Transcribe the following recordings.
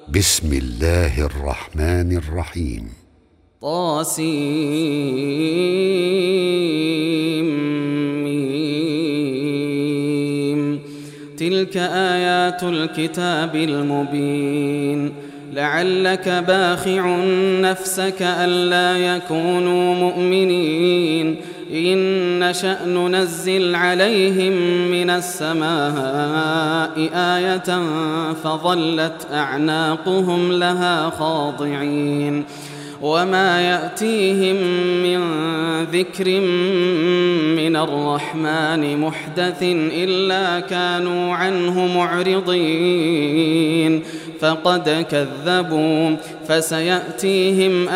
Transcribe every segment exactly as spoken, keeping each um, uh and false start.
بسم الله الرحمن الرحيم. طاسيم. تلك آيات الكتاب المبين. لعلك باخع نفسك ألا يكونوا مؤمنين إن نشأ ننزل عليهم من السماء آية فظلت أعناقهم لها خاضعين وما يأتيهم من ذكر من الرحمن محدث إلا كانوا عنه معرضين فقد كذبوا فسيأتيهم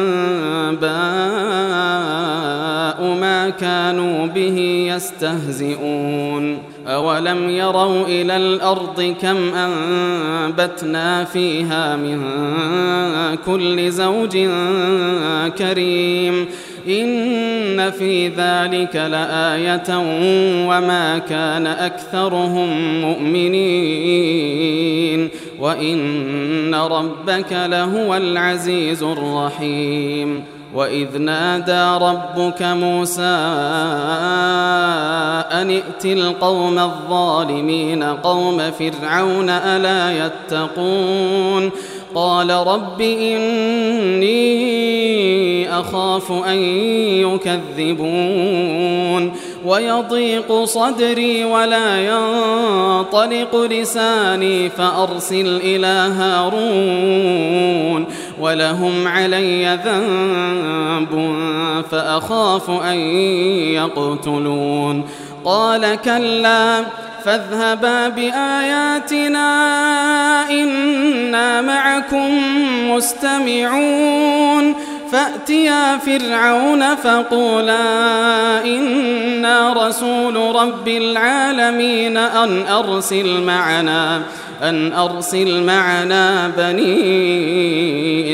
أنباء ما كانوا به يستهزئون أولم يروا إلى الأرض كم أنبتنا فيها من كل زوج كريم إن في ذلك لآية وما كان أكثرهم مؤمنين وإن ربك لهو العزيز الرحيم. وإذ نادى ربك موسى أن ائت القوم الظالمين قوم فرعون ألا يتقون قال رب إني أخاف أن يكذبون ويضيق صدري ولا ينطلق لساني فأرسل إلى هارون ولهم علي ذنب فأخاف أن يقتلون قال كلا فاذهبا بآياتنا إنا معكم مستمعون فأتيا فرعون فقولا إنا رسول رب العالمين أن أرسل معنا أن أرسل معنا بني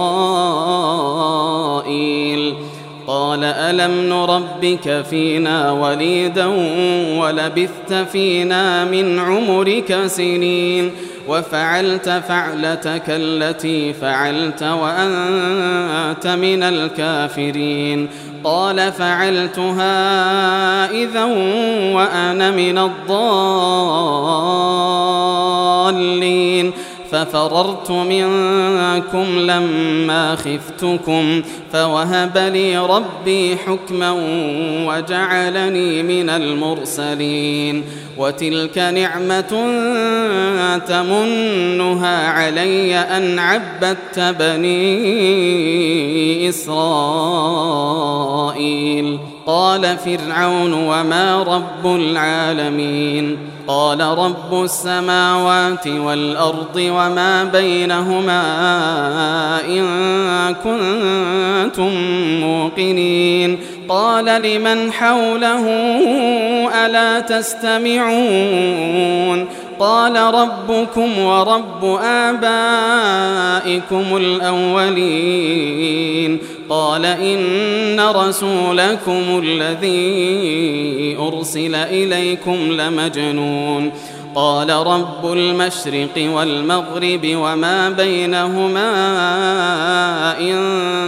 إسرائيل قال ألم نربك فينا وليدا ولبثت فينا من عمرك سنين وفعلت فعلتك التي فعلت وأنت من الكافرين قال فعلتها إذا وأنا من الضالين ففررت منكم لما خفتكم فوهب لي ربي حكما وجعلني من المرسلين وتلك نعمة تمنها علي أن عبدت بني إسرائيل قال فرعون وما رب العالمين قال رب السماوات والأرض وما بينهما إن كنتم موقنين قال لمن حوله ألا تستمعون قال ربكم ورب آبائكم الأولين قال إن رسولكم الذي أرسل إليكم لمجنون قال رب المشرق والمغرب وما بينهما إن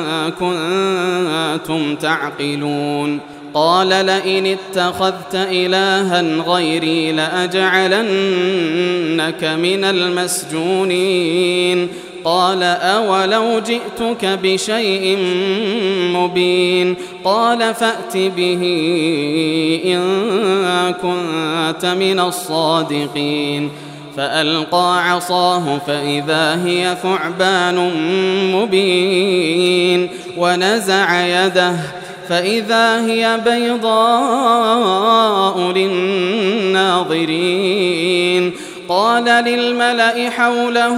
كنتم تعقلون قال لئن اتخذت إلها غيري لأجعلنك من المسجونين قال أولو جئتك بشيء مبين قال فأت به إن كنت من الصادقين فألقى عصاه فإذا هي ثعبان مبين ونزع يده فإذا هي بيضاء للناظرين قال للملأ حوله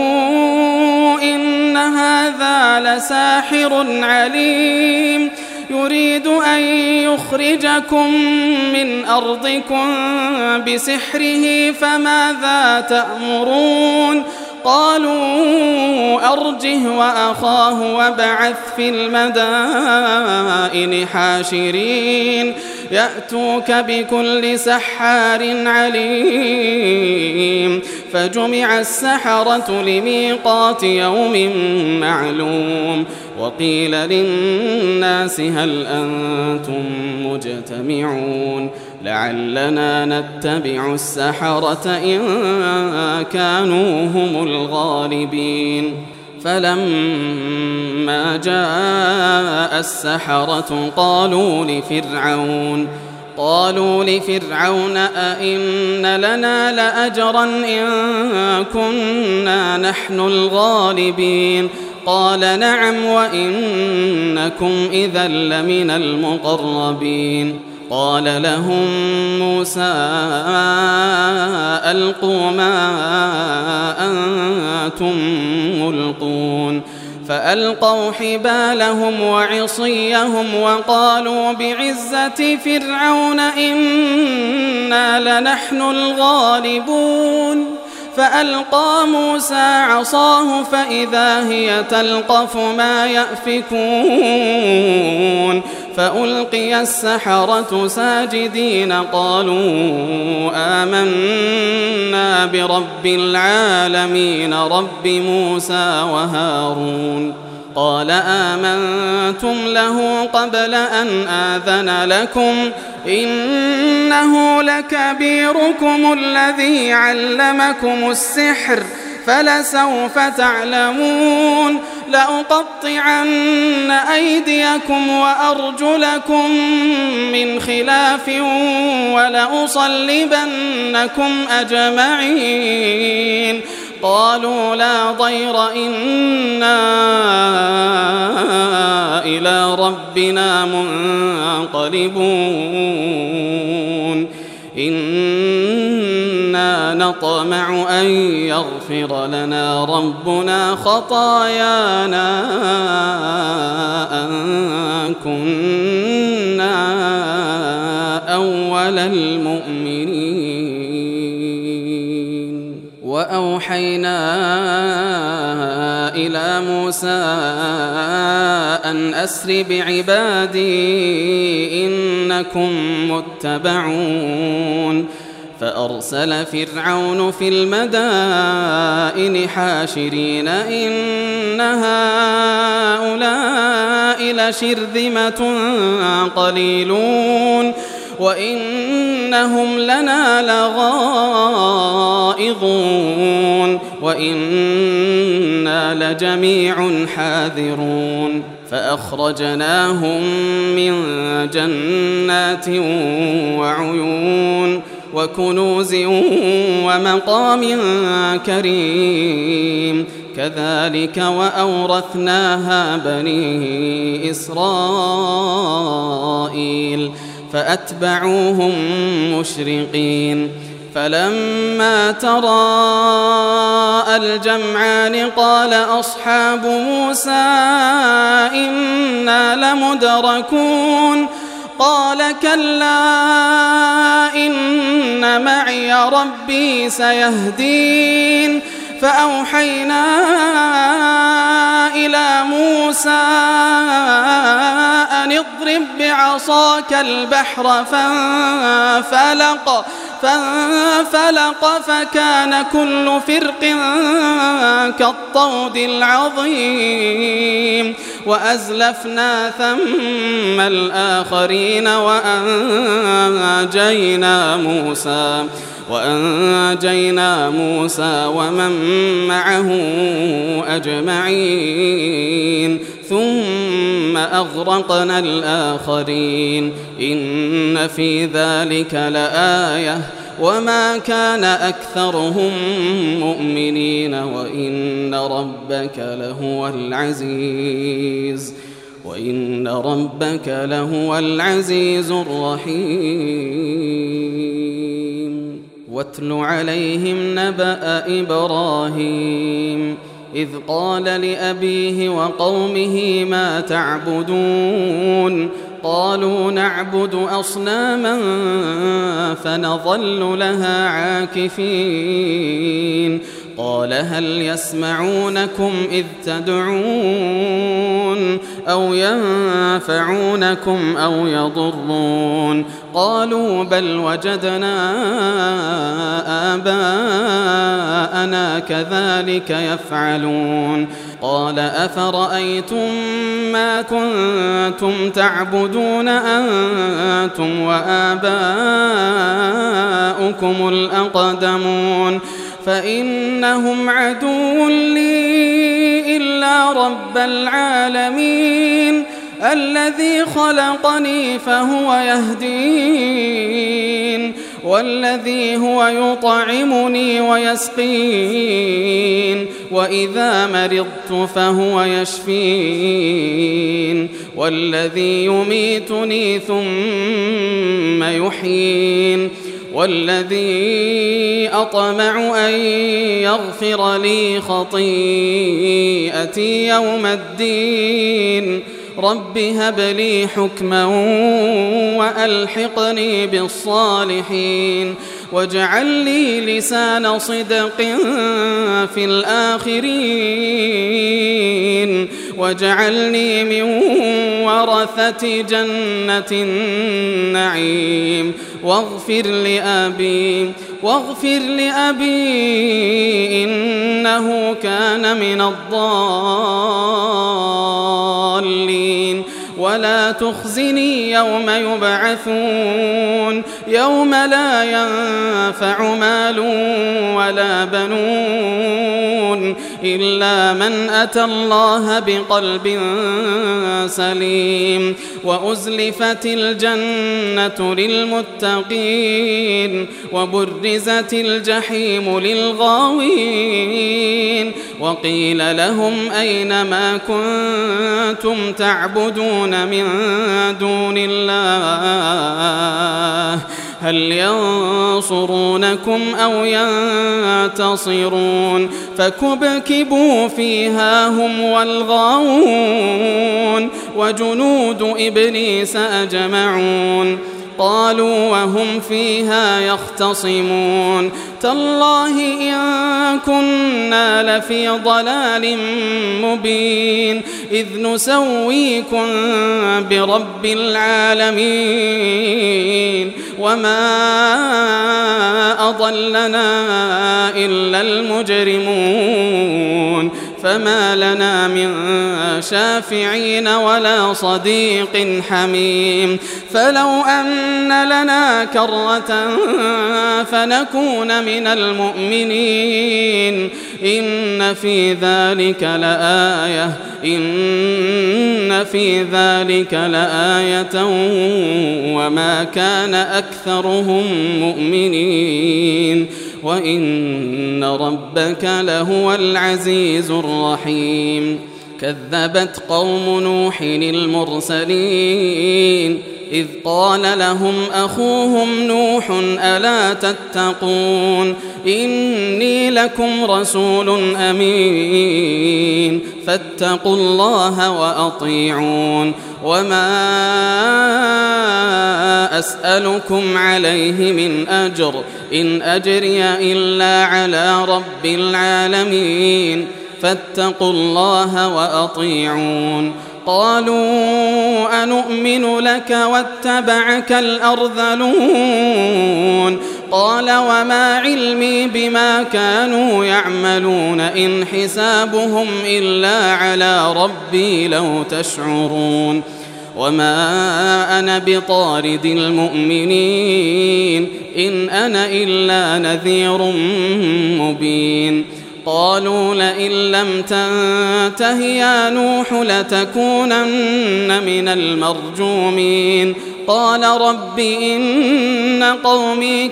إن هذا لساحر عليم يريد أن يخرجكم من أرضكم بسحره فماذا تأمرون قالوا أرجه وأخاه وابعث في المدائن حاشرين يأتوك بكل سحار عليم فجمع السحرة لميقات يوم معلوم وقيل للناس هل أنتم مجتمعون لعلنا نتبع السحرة إن كانوا هم الغالبين فلما جاء السحرة قالوا لفرعون قالوا لفرعون أئن لنا لأجرا إن كنا نحن الغالبين قال نعم وإنكم إذا لمن المقربين قال لهم موسى ألقوا ما أنتم ملقون فألقوا حبالهم وعصيهم وقالوا بعزة فرعون إنا لنحن الغالبون فألقى موسى عصاه فإذا هي تلقف ما يأفكون فألقي السحرة ساجدين قالوا آمنا برب العالمين رب موسى وهارون قال آمنتم له قبل أن آذن لكم إنه لكبيركم الذي علمكم السحر فلسوف تعلمون لأقطعن أيديكم وأرجلكم من خلاف ولأصلبنكم أجمعين قالوا لا ضير إنا إلى ربنا منقلبون إنا نطمع أن يغفر لنا ربنا خطايانا أن كنا أول المؤمنين وأوحينا إلى موسى أن أسر بعبادي إنكم متبعون فأرسل فرعون في المدائن حاشرين إن هؤلاء لشرذمة قليلون وإنهم لنا لغائظون وإنا لجميع حاذرون فأخرجناهم من جنات وعيون وكنوز ومقام كريم كذلك وأورثناها بني إسرائيل فأتبعوهم مشرقين فلما تراءى الجمعان قال أصحاب موسى إنا لمدركون قال كلا إن معي ربي سيهدين فأوحينا إلى موسى أن اضرب بعصاك البحر فانفلق فانفلق فكان كل فرق كالطود العظيم وأزلفنا ثم الآخرين وأنجينا موسى وأنجينا موسى ومن معه أجمعين ثم أغرقنا الآخرين إن في ذلك لآية وما كان أكثرهم مؤمنين وإن ربك لهو العزيز وإن ربك لهو العزيز الرحيم واتل عليهم نبأ إبراهيم إذ قال لأبيه وقومه ما تعبدون قالوا نعبد أصناما فنظل لها عاكفين قال هل يسمعونكم إذ تدعون أو ينفعونكم أو يضرون قالوا بل وجدنا آباءنا كذلك يفعلون قال أفرأيتم ما كنتم تعبدون أنتم وآباؤكم الأقدمون فإنهم عدو لي إلا رب العالمين الذي خلقني فهو يهدين والذي هو يطعمني ويسقين وإذا مرضت فهو يشفين والذي يميتني ثم يحيين والذي أطمع أن يغفر لي خطيئتي يوم الدين رب هب لي حكما وألحقني بالصالحين واجعل لي لسان صدق في الآخرين واجعلني من ورثة جنة النعيم واغفر لأبي واغفر لأبي إنه كان من الضالين ولا تخزني يوم يبعثون يوم لا ينفع مال ولا بنون إلا من أتى الله بقلب سليم وأزلفت الجنة للمتقين وبرزت الجحيم للغاوين وقيل لهم أين ما كنتم تعبدون من دون الله هل ينصرونكم أو ينتصرون فكبكبوا فيها هم والغاوون وجنود إبليس أجمعون قالوا وهم فيها يختصمون تالله إن كنا لفي ضلال مبين إذ نسويكم برب العالمين وما أضلنا إلا المجرمون فما لنا من شافعين ولا صديق حميم فلو أن لنا كرة فنكون من المؤمنين إن في ذلك لآية إن في ذلك لآية وما كان أكثرهم مؤمنين وإن ربك لهو العزيز الرحيم كذبت قوم نوح المرسلين إذ قال لهم أخوهم نوح ألا تتقون إني لكم رسول أمين فاتقوا الله وأطيعون وما أسألكم عليه من أجر إن أجري إلا على رب العالمين فاتقوا الله وأطيعون قالوا أنؤمن لك واتبعك الأرذلون قال وما علمي بما كانوا يعملون إن حسابهم إلا على ربي لو تشعرون وما أنا بطارد المؤمنين إن أنا إلا نذير مبين قالوا لئن لم تنته يا نوح لتكونن من المرجومين قال رب إن قومي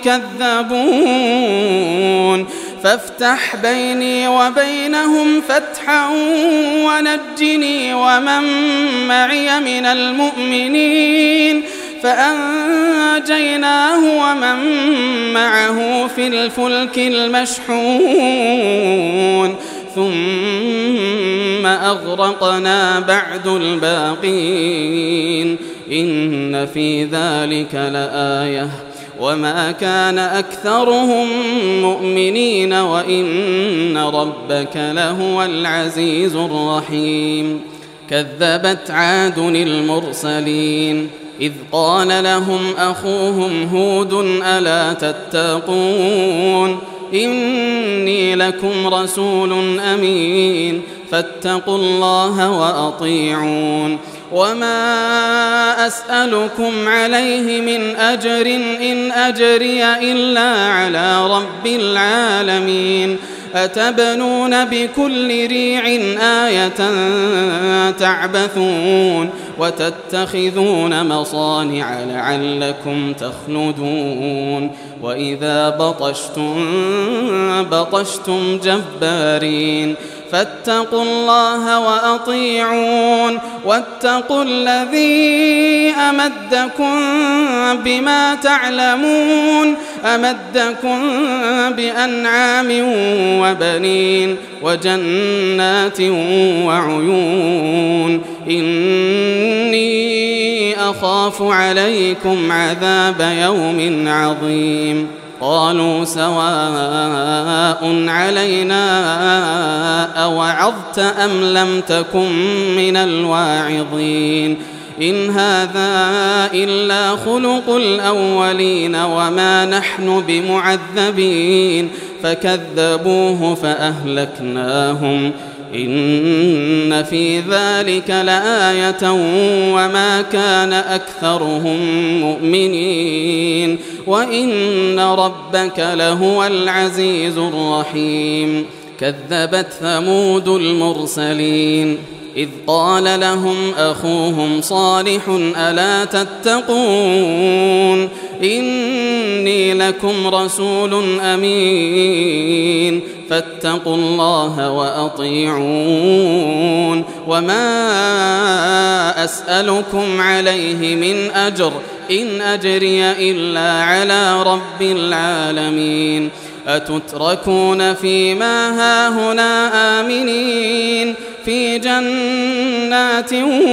كذبون فافتح بيني وبينهم فتحا ونجني ومن معي من المؤمنين فأنجيناه ومن معه في الفلك المشحون ثم أغرقنا بعد الباقين إن في ذلك لآية وما كان أكثرهم مؤمنين وإن ربك لهو العزيز الرحيم كذبت عاد المرسلين إذ قال لهم أخوهم هود ألا تتقون إني لكم رسول أمين فاتقوا الله وأطيعون وما أسألكم عليه من أجر إن أجري إلا على رب العالمين أتبنون بكل ريع آية تعبثون وتتخذون مصانع لعلكم تخلدون وإذا بطشتم بطشتم جبارين فاتقوا الله وأطيعون واتقوا الذي أمدكم بما تعلمون أمدكم بأنعام وبنين وجنات وعيون إني أخاف عليكم عذاب يوم عظيم قالوا سواء علينا أوعظت أم لم تكن من الواعظين إن هذا إلا خلق الأولين وما نحن بمعذبين فكذبوه فأهلكناهم إن في ذلك لآية وما كان أكثرهم مؤمنين وإن ربك لهو العزيز الرحيم كذبت ثمود المرسلين إذ قال لهم أخوهم صالح ألا تتقون إني لكم رسول أمين فاتقوا الله وأطيعون وما أسألكم عليه من أجر إن أجري إلا على رب العالمين أتتركون فيما هاهنا آمنين في جنات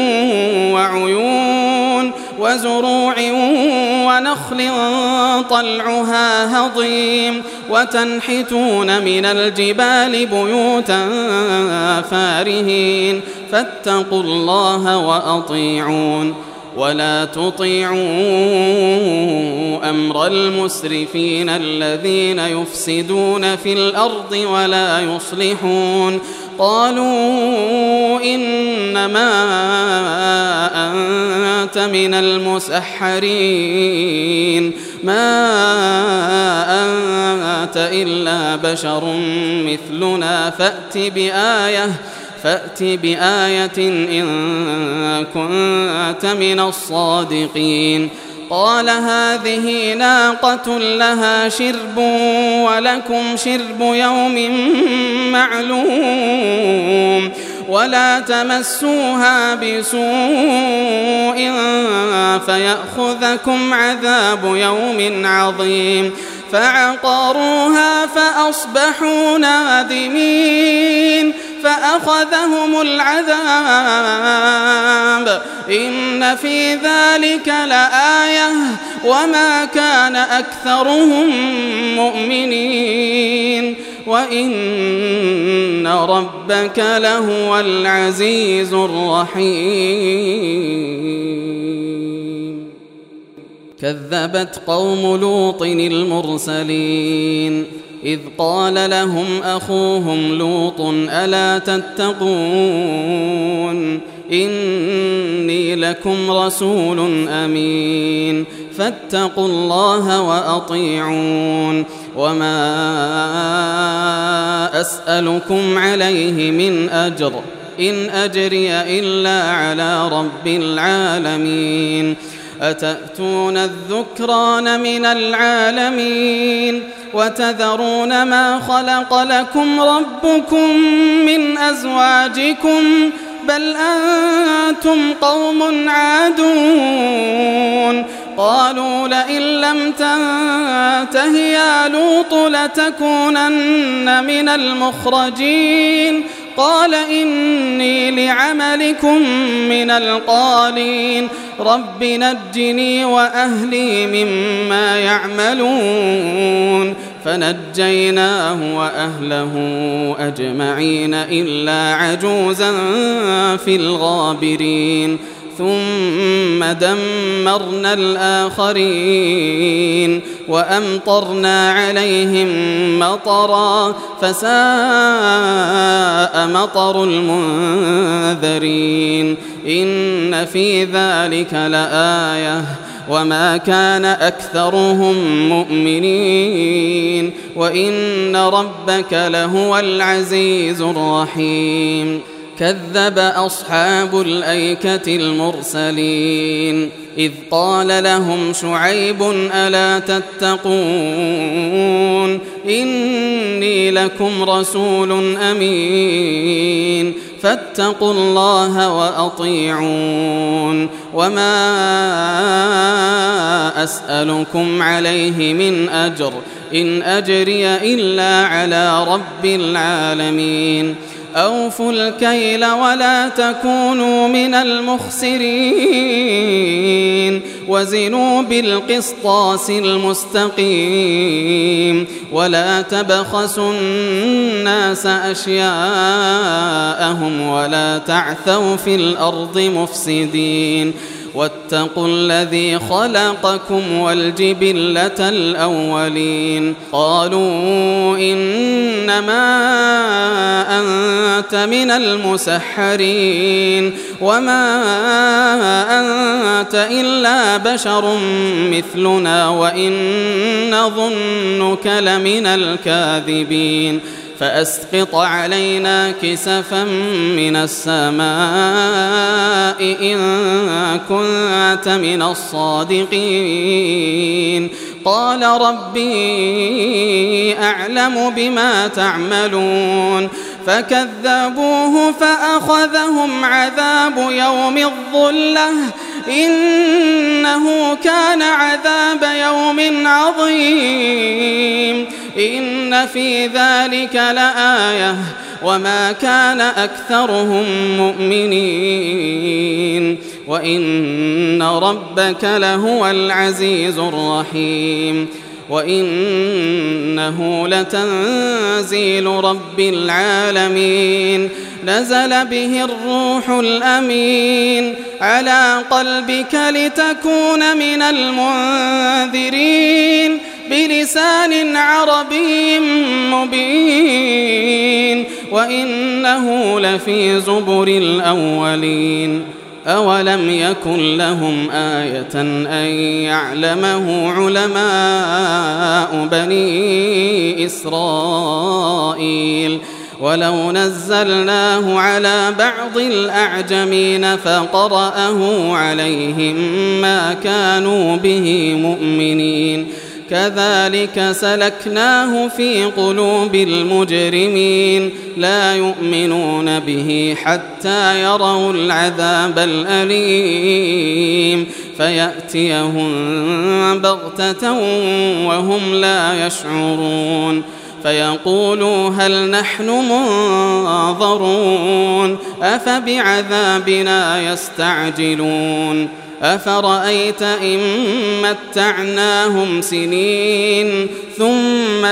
وعيون وزروع ونخل طلعها هضيم وتنحتون من الجبال بيوتا فارهين فاتقوا الله وأطيعون ولا تطيعوا أمر المسرفين الذين يفسدون في الأرض ولا يصلحون قالوا إنما أنت من المسحرين ما أنت إلا بشر مثلنا فأت بآية فأت بآية إن كنت من الصادقين قال هذه ناقة لها شرب ولكم شرب يوم معلوم ولا تمسوها بسوء فيأخذكم عذاب يوم عظيم فعقروها فأصبحوا نادمين فأخذهم العذاب إن في ذلك لآية وما كان أكثرهم مؤمنين وإن ربك لهو العزيز الرحيم كذبت قوم لوط المرسلين إذ قال لهم أخوهم لوط ألا تتقون إني لكم رسول أمين فاتقوا الله وأطيعون وما أسألكم عليه من أجر إن أجري إلا على رب العالمين أتأتون الذكران من العالمين وتذرون ما خلق لكم ربكم من أزواجكم بل أنتم قوم عادون قالوا لئن لم تنته يا لوط لتكونن من المخرجين قال إني بعملكم من القالين رب نجني وأهلي مما يعملون فنجيناه وأهله أجمعين إلا عجوزا في الغابرين ثم دمرنا الآخرين وأمطرنا عليهم مطرا فساء مطر المنذرين إن في ذلك لآية وما كان أكثرهم مؤمنين وإن ربك لهو العزيز الرحيم كذب أصحاب الأيكة المرسلين إذ قال لهم شعيب ألا تتقون إني لكم رسول أمين فاتقوا الله وأطيعون وما أسألكم عليه من أجر إن أجري إلا على رب العالمين أوفوا الكيل ولا تكونوا من المخسرين وزنوا بالقسطاس المستقيم ولا تبخسوا الناس أشياءهم ولا تعثوا في الأرض مفسدين واتقوا الذي خلقكم والجبلة الأولين قالوا إنما أنت من المسحرين وما أنت إلا بشر مثلنا وإن نظنك لمن الكاذبين فأسقط علينا كسفا من السماء إن كنت من الصادقين قال ربي أعلم بما تعملون فكذبوه فأخذهم عذاب يوم الظلة إنه كان عذاب يوم عظيم إن في ذلك لآية وما كان أكثرهم مؤمنين وإن ربك لهو العزيز الرحيم وإنه لتنزيل رب العالمين نزل به الروح الأمين على قلبك لتكون من المنذرين بلسان عربي مبين وإنه لفي زبر الأولين أولم يكن لهم آية أن يعلمه علماء بني إسرائيل ولو نزلناه على بعض الأعجمين فقرأه عليهم ما كانوا به مؤمنين كذلك سلكناه في قلوب المجرمين لا يؤمنون به حتى يروا العذاب الأليم فيأتيهم بغتة وهم لا يشعرون فيقولوا هل نحن منظرون أفبعذابنا يستعجلون أفرأيت إن متعناهم سنين ثم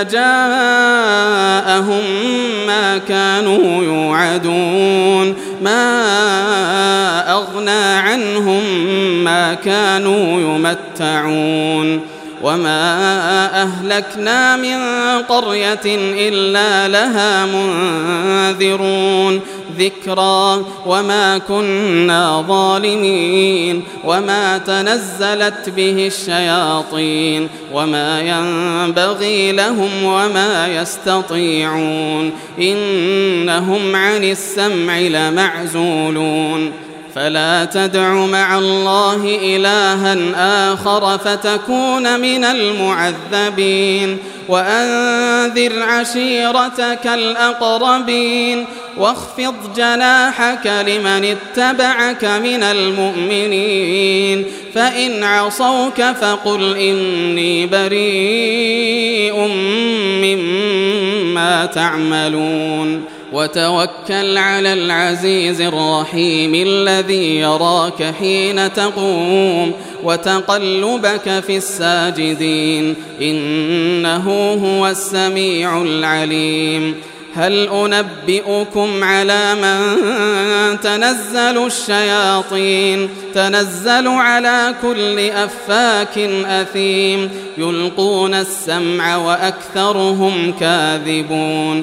جاءهم ما كانوا يوعدون ما أغنى عنهم ما كانوا يمتعون وما أهلكنا من قرية إلا لها منذرون ذكرى وما كنا ظالمين وما تنزلت به الشياطين وما ينبغي لهم وما يستطيعون إنهم عن السمع لمعزولون فلا تدع مع الله إلها آخر فتكون من المعذبين وأنذر عشيرتك الأقربين واخفض جناحك لمن اتبعك من المؤمنين فإن عصوك فقل إني بريء مما تعملون وتوكل على العزيز الرحيم الذي يراك حين تقوم وتقلبك في الساجدين إنه هو السميع العليم. هل أنبئكم على من تنزل الشياطين تنزل على كل أفاك أثيم يلقون السمع وأكثرهم كاذبون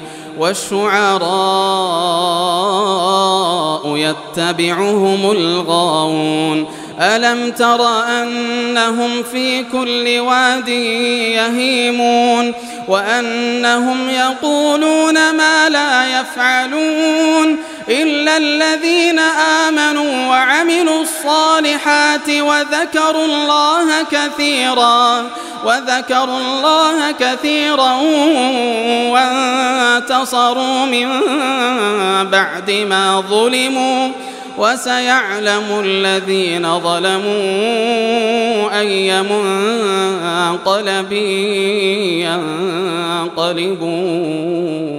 والشعراء يتبعهم الغاوون ألم تر أنهم في كل واد يهيمون وأنهم يقولون ما لا يفعلون إلا الذين آمنوا وعملوا الصالحات وذكروا الله كثيرا وذكروا الله كثيرا وانتصروا من بعد ما ظلموا وسيعلم الذين ظلموا أي منقلب ينقلبون.